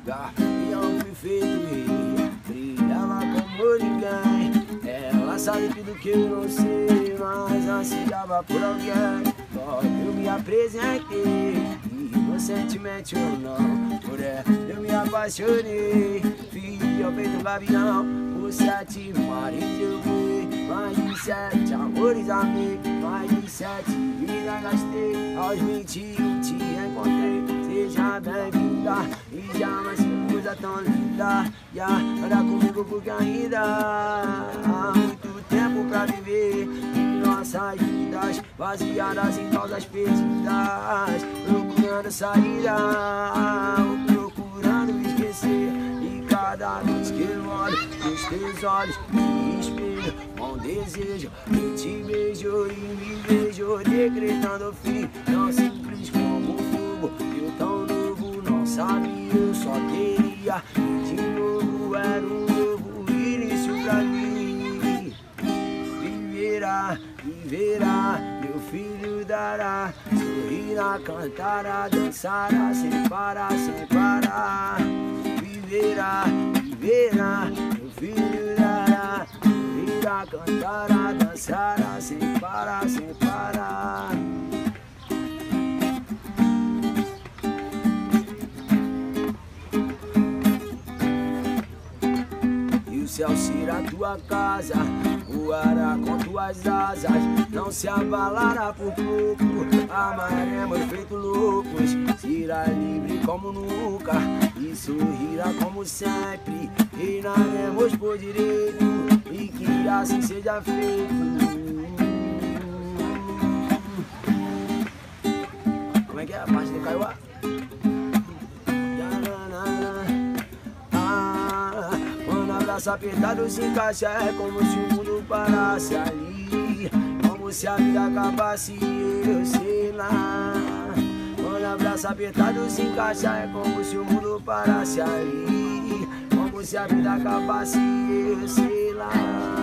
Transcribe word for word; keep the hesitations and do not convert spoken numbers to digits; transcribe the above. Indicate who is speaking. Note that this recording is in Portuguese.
Speaker 1: E eu fui feito rei, brilhava como ninguém. Ela sabe tudo que eu não sei, mas ansiava por alguém. Logo eu me apresentei, inocentemente ou não, por ela eu me apaixonei. Fui ao peito gavião, por sete mares eu fui. Mais de sete amores amei, mais de sete vidas gastei. Aos vinte e um te encontrei, seja bem-vinda. E jamais que coisa tão linda, e anda comigo porque ainda há muito tempo pra viver. E nossas vidas baseadas em causas perdidas, procurando saída, procurando esquecer. E cada vez que eu olho nos teus olhos, me espelho com desejo, eu te beijo e me vejo decretando o fim. Tão simples como o fogo, eu tão novo, não sabia, eu só teria. E de novo era um novo início pra mim. Viverá, viverá, meu filho dará, sorrirá, cantará, dançará, sem parar, sem parar. Viverá, viverá, meu filho dará, sorrirá, cantará, dançará, sem parar, sem parar. E o céu será tua casa, voará com tuas asas, não se abalará por pouco. Amaremos feito loucos, será livre como nunca e sorrirá como sempre. Reinaremos por direito e que assim seja feito. Como é que é a parte do Kaiowá? Abraço apertado se encaixa, é como se o mundo parasse ali, como se a vida acabasse, eu sei lá. Quando abraço apertado se encaixa, é como se o mundo parasse ali, como se a vida acabasse, eu sei lá.